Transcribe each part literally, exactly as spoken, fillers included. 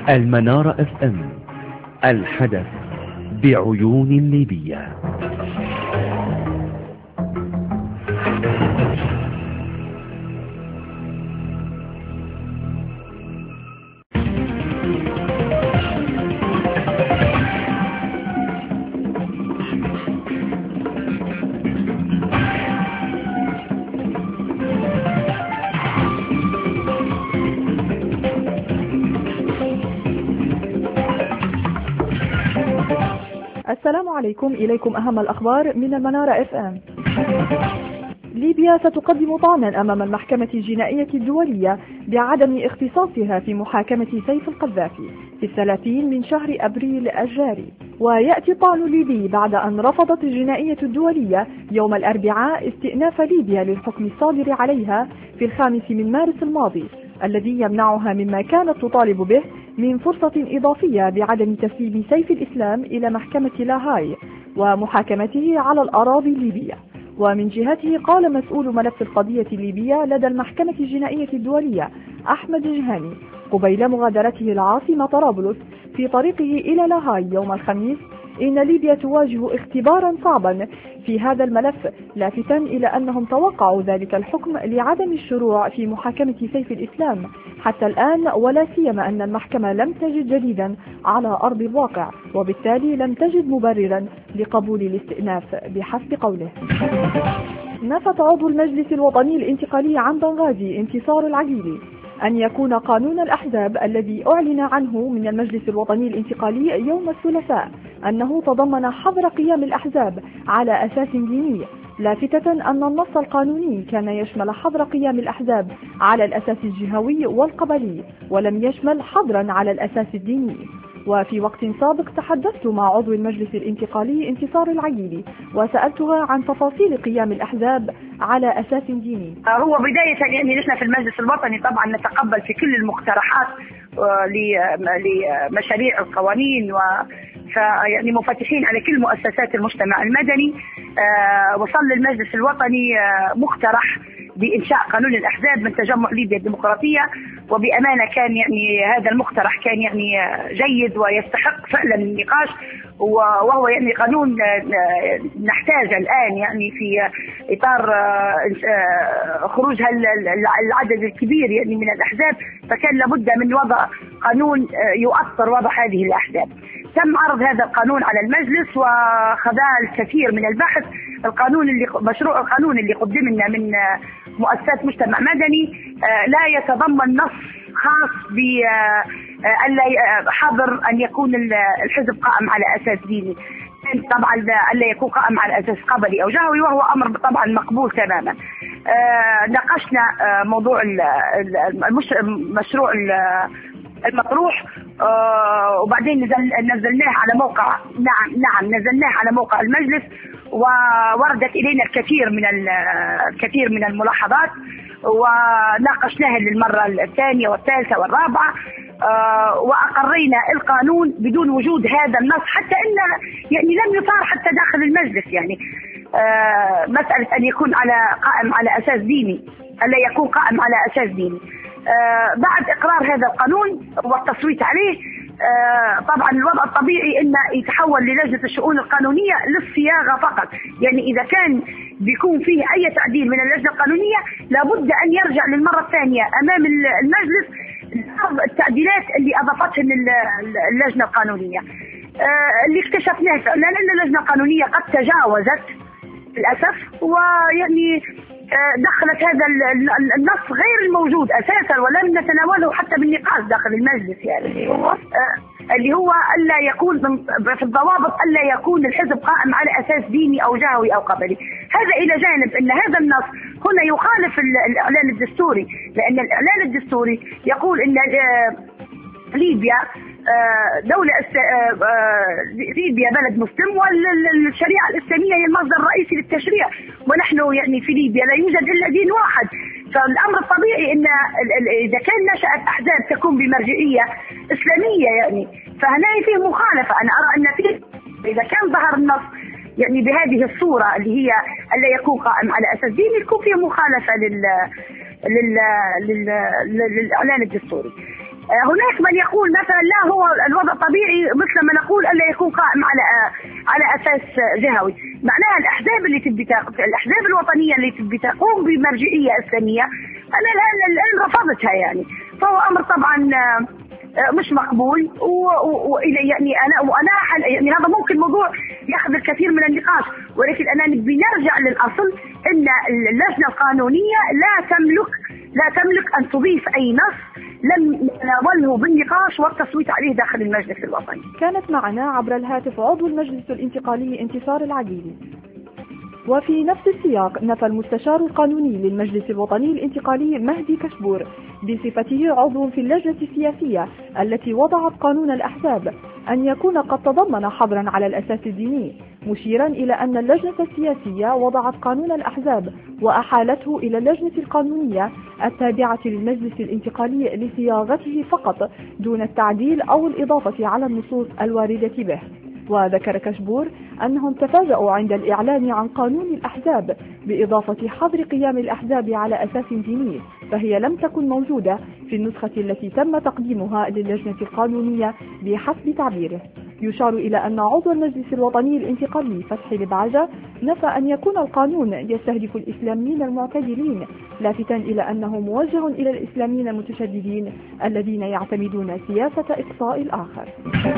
المنارة اف ام، الحدث بعيون ليبية. السلام عليكم، إليكم أهم الأخبار من المنارة اف ام. ليبيا ستقدم طعنا أمام المحكمة الجنائية الدولية بعدم اختصاصها في محاكمة سيف القذافي في الثلاثين من شهر أبريل الجاري. ويأتي الطعن الليبي بعد أن رفضت الجنائية الدولية يوم الأربعاء استئناف ليبيا للحكم الصادر عليها في الخامس من مارس الماضي، الذي يمنعها مما كانت تطالب به من فرصة إضافية بعدم تسليم سيف الإسلام إلى محكمة لاهاي ومحاكمته على الأراضي الليبية. ومن جهته قال مسؤول ملف القضية الليبية لدى المحكمة الجنائية الدولية أحمد جهاني قبيل مغادرته العاصمة طرابلس في طريقه إلى لاهاي يوم الخميس إن ليبيا تواجه اختبارا صعبا في هذا الملف، لافتا إلى أنهم توقعوا ذلك الحكم لعدم الشروع في محاكمة سيف الإسلام حتى الآن، ولا سيما أن المحكمة لم تجد جديدا على أرض الواقع، وبالتالي لم تجد مبررا لقبول الاستئناف بحسب قوله. نفت عضو المجلس الوطني الانتقالي عن بنغازي انتصار العقيلي أن يكون قانون الأحزاب الذي أعلن عنه من المجلس الوطني الانتقالي يوم الثلاثاء أنه تضمن حظر قيام الأحزاب على أساس ديني، لافتة أن النص القانوني كان يشمل حظر قيام الأحزاب على الأساس الجهوي والقبلي، ولم يشمل حظرا على الأساس الديني. وفي وقت سابق تحدثت مع عضو المجلس الانتقالي انتصار العقيلي وسألتها عن تفاصيل قيام الأحزاب على أساس ديني. هو بداية يعني نحن في المجلس الوطني طبعا نتقبل في كل المقترحات لمشاريع القوانين، و يعني مفتشين على كل مؤسسات المجتمع المدني. وصل للمجلس الوطني مقترح بإنشاء قانون الأحزاب من تجمع ليبيا الديمقراطية، وبأمانة كان يعني هذا المقترح كان يعني جيد ويستحق فعلا النقاش، وهو يعني قانون نحتاج الآن يعني في إطار خروج العدد الكبير يعني من الأحزاب، فكان لابد من وضع قانون يؤثر وضع هذه الأحزاب. تم عرض هذا القانون على المجلس وخضع الكثير من البحث. القانون اللي مشروع القانون اللي قدم لنا من مؤسسات مجتمع مدني لا يتضمن نص خاص ب ألا حظر أن يكون الحزب قائم على أساس ديني، طبعا ألا يكون قائم على أساس قبلي أو جهوي، وهو أمر طبعا مقبول تماما. ناقشنا موضوع المشروع المطروح، آه وبعدين نزل نزلناه على موقع نعم نعم نزلناه على موقع المجلس، ووردت إلينا الكثير من الكثير من الملاحظات، وناقشناها للمرة الثانية والثالثة والرابعة، آه وأقرينا القانون بدون وجود هذا النص، حتى إن يعني لم يثار حتى داخل المجلس يعني آه مسألة أن يكون على قائم على أساس ديني، ألا يكون قائم على أساس ديني. آه بعد إقرار هذا القانون والتصويت عليه، آه طبعا الوضع الطبيعي إنه يتحول للجنة الشؤون القانونية للصياغة فقط، يعني إذا كان بيكون فيه أي تعديل من اللجنة القانونية لابد أن يرجع للمرة الثانية أمام المجلس التعديلات اللي أضافتها اللجنة القانونية. آه اللي اكتشفناه فعلا أن اللجنة القانونية قد تجاوزت للأسف، ويعني دخلت هذا النص غير الموجود أساسا ولم نتناوله حتى بالنقاش داخل المجلس، يعني اللي هو ألا يكون في الضوابط ألا يكون الحزب قائم على أساس ديني أو جهوي أو قبلي. هذا إلى جانب أن هذا النص هنا يخالف الإعلان الدستوري، لأن الإعلان الدستوري يقول أن ليبيا دولة ليبيا بلد مسلم، والشريعة الإسلامية هي المصدر الرئيسي للتشريع، ونحن يعني في ليبيا لا يوجد إلا دين واحد. فالأمر الطبيعي إن إذا كان نشأت أحزاب تكون بمرجعية إسلامية يعني فهنا فيه مخالفة. أنا أرى أن فيه إذا كان ظهر النص يعني بهذه الصورة اللي هي ألا يكون قائم على أساس ديني يكون فيه مخالفة لل لل للإعلان الدستوري. هناك من يقول مثلا لا، هو الوضع طبيعي مثل ما نقول الا يكون قائم على على اساس جهوي. معناها الاحزاب اللي تبي الاحزاب الوطنيه اللي تبي تقوم بمرجعيه اسلاميه انا الان الان رفضتها يعني، فهو امر طبعا مش مقبول. والى يعني انا وانا يعني هذا ممكن موضوع ياخذ الكثير من النقاش، ولكن انا نبي نرجع للاصل ان اللجنه القانونيه لا تملك لا تملك ان تضيف اي نص لم نناوله بالنقاش والتصويت عليه داخل المجلس الوطني. كانت معنا عبر الهاتف عضو المجلس الانتقالي انتصار العقيلي. وفي نفس السياق نفى المستشار القانوني للمجلس الوطني الانتقالي مهدي كشبور بصفته عضو في اللجنة السياسية التي وضعت قانون الأحزاب أن يكون قد تضمن حظرا على الأساس الديني، مشيرا إلى أن اللجنة السياسية وضعت قانون الأحزاب وأحالته إلى اللجنة القانونية التابعة للمجلس الانتقالي لصياغته فقط دون التعديل أو الإضافة على النصوص الواردة به. وذكر كشبور أنهم تفاجؤوا عند الإعلان عن قانون الأحزاب بإضافة حظر قيام الأحزاب على أساس ديني، فهي لم تكن موجودة في النسخة التي تم تقديمها للجنة القانونية بحسب تعبيره. يشار إلى أن عضو المجلس الوطني الانتقالي فتحي لبعجة نفى أن يكون القانون يستهدف الإسلاميين المعتدلين، لافتا إلى أنه موجه إلى الإسلاميين المتشددين الذين يعتمدون سياسة إقصاء الآخر.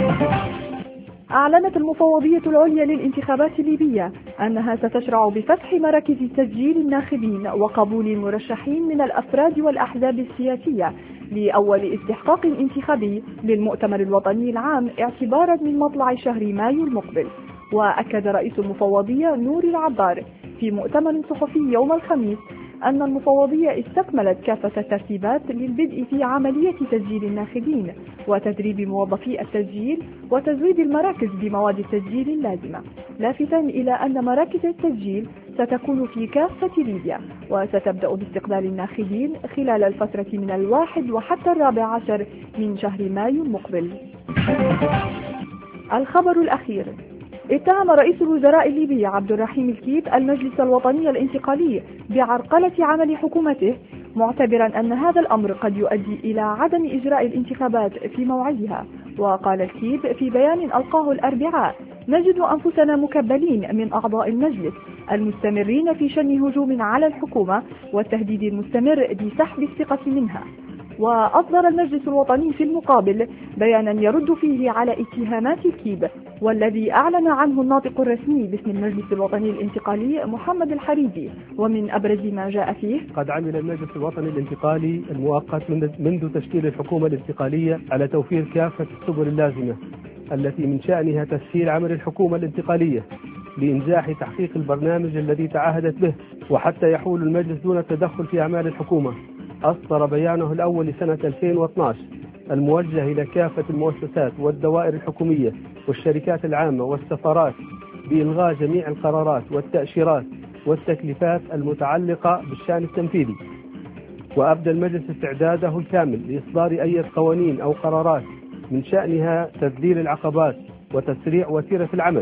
أعلنت المفوضية العليا للانتخابات الليبية أنها ستشرع بفتح مراكز تسجيل الناخبين وقبول المرشحين من الأفراد والأحزاب السياسية لأول استحقاق انتخابي للمؤتمر الوطني العام اعتبارا من مطلع شهر مايو المقبل. وأكد رئيس المفوضية نور العبار في مؤتمر صحفي يوم الخميس أن المفوضية استكملت كافة الترتيبات للبدء في عملية تسجيل الناخبين وتدريب موظفي التسجيل وتزويد المراكز بمواد التسجيل اللازمة، لافتا إلى أن مراكز التسجيل ستكون في كافة ليبيا وستبدأ باستقبال الناخبين خلال الفترة من الواحد وحتى الرابع عشر من شهر مايو المقبل. الخبر الأخير: اتهم رئيس الوزراء الليبي عبد الرحيم الكيب المجلس الوطني الانتقالي بعرقلة عمل حكومته، معتبرا أن هذا الأمر قد يؤدي إلى عدم إجراء الانتخابات في موعدها. وقال الكيب في بيان ألقاه الأربعاء: نجد أنفسنا مكبلين من أعضاء المجلس المستمرين في شن هجوم على الحكومة والتهديد المستمر بسحب الثقة منها. وأصدر المجلس الوطني في المقابل بيانا يرد فيه على اتهامات الكيب، والذي أعلن عنه الناطق الرسمي باسم المجلس الوطني الانتقالي محمد الحريدي. ومن أبرز ما جاء فيه: قد عمل المجلس الوطني الانتقالي المؤقت منذ تشكيل الحكومة الانتقالية على توفير كافة السبل اللازمة التي من شأنها تسهيل عمل الحكومة الانتقالية لإنجاح تحقيق البرنامج الذي تعهدت به، وحتى يحول المجلس دون التدخل في أعمال الحكومة. أصدر بيانه الأول لسنة ألفين واثني عشر الموجه إلى كافة المؤسسات والدوائر الحكومية والشركات العامة والسفارات بإلغاء جميع القرارات والتأشيرات والتكليفات المتعلقة بالشأن التنفيذي. وأبدى المجلس استعداده الكامل لإصدار أي قوانين أو قرارات من شأنها تذليل العقبات وتسريع وتيرة العمل.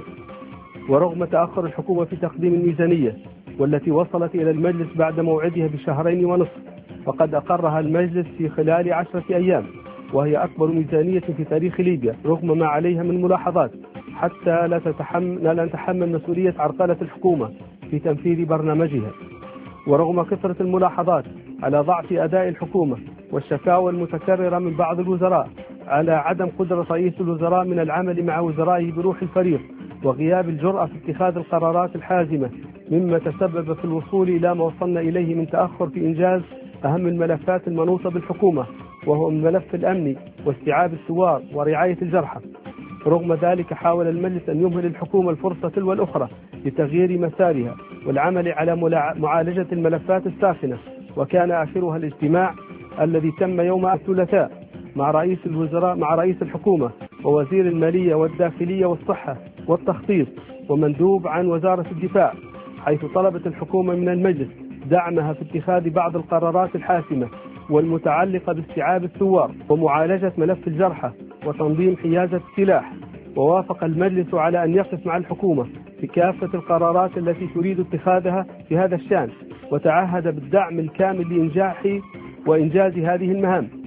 ورغم تأخر الحكومة في تقديم الميزانية والتي وصلت إلى المجلس بعد موعدها بشهرين ونصف، فقد أقرها المجلس في خلال عشرة أيام، وهي أكبر ميزانية في تاريخ ليبيا رغم ما عليها من ملاحظات، حتى لا تتحمل لا نتحمل مسؤولية عرقلة الحكومة في تنفيذ برنامجها. ورغم كثرة الملاحظات على ضعف أداء الحكومة والشكاوى المتكررة من بعض الوزراء على عدم قدرة رئيس الوزراء من العمل مع وزرائه بروح الفريق وغياب الجرأة في اتخاذ القرارات الحازمة، مما تسبب في الوصول إلى ما وصلنا إليه من تأخر في إنجاز أهم الملفات المنوطة بالحكومة، وهو الملف الأمني واستيعاب الثوار ورعاية الجرحى. رغم ذلك حاول المجلس أن يمهل الحكومة الفرصة تلو الأخرى لتغيير مسارها والعمل على معالجة الملفات الساخنة، وكان آخرها الاجتماع الذي تم يوم الثلاثاء مع رئيس الوزراء مع رئيس الحكومة ووزير المالية والداخلية والصحة والتخطيط ومندوب عن وزارة الدفاع، حيث طلبت الحكومة من المجلس دعمها في اتخاذ بعض القرارات الحاسمة والمتعلقة باستيعاب الثوار ومعالجة ملف الجرحى وتنظيم حيازة السلاح. ووافق المجلس على أن يقف مع الحكومة في كافة القرارات التي تريد اتخاذها في هذا الشأن، وتعهد بالدعم الكامل لإنجاح وإنجاز هذه المهام.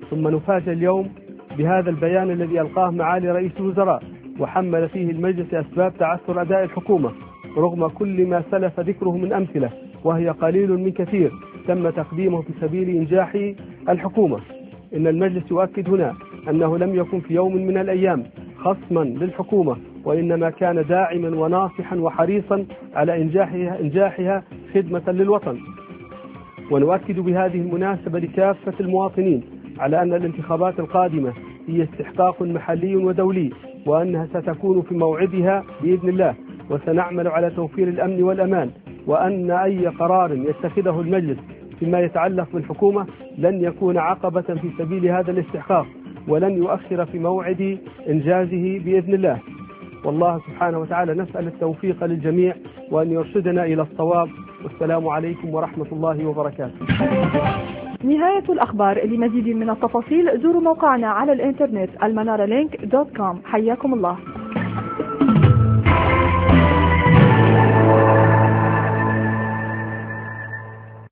ثم نفاجأ اليوم بهذا البيان الذي ألقاه معالي رئيس الوزراء، وحمل فيه المجلس أسباب تعثر أداء الحكومة رغم كل ما سلف ذكره من أمثلة، وهي قليل من كثير تم تقديمه في سبيل إنجاح الحكومة. إن المجلس يؤكد هنا أنه لم يكن في يوم من الأيام خصما للحكومة، وإنما كان داعما وناصحا وحريصا على إنجاحها, إنجاحها خدمة للوطن. ونؤكد بهذه المناسبة لكافة المواطنين على أن الانتخابات القادمة هي استحقاق محلي ودولي، وأنها ستكون في موعدها بإذن الله، وسنعمل على توفير الأمن والأمان، وأن أي قرار يتخذه المجلس فيما يتعلق بالحكومة لن يكون عقبة في سبيل هذا الاستحقاق، ولن يؤخر في موعد إنجازه بإذن الله. والله سبحانه وتعالى نسأل التوفيق للجميع وأن يرشدنا إلى الصواب. والسلام عليكم ورحمة الله وبركاته. نهاية الأخبار. لمزيد من التفاصيل زوروا موقعنا على الإنترنت المنارة لينك دوت كوم. حياكم الله.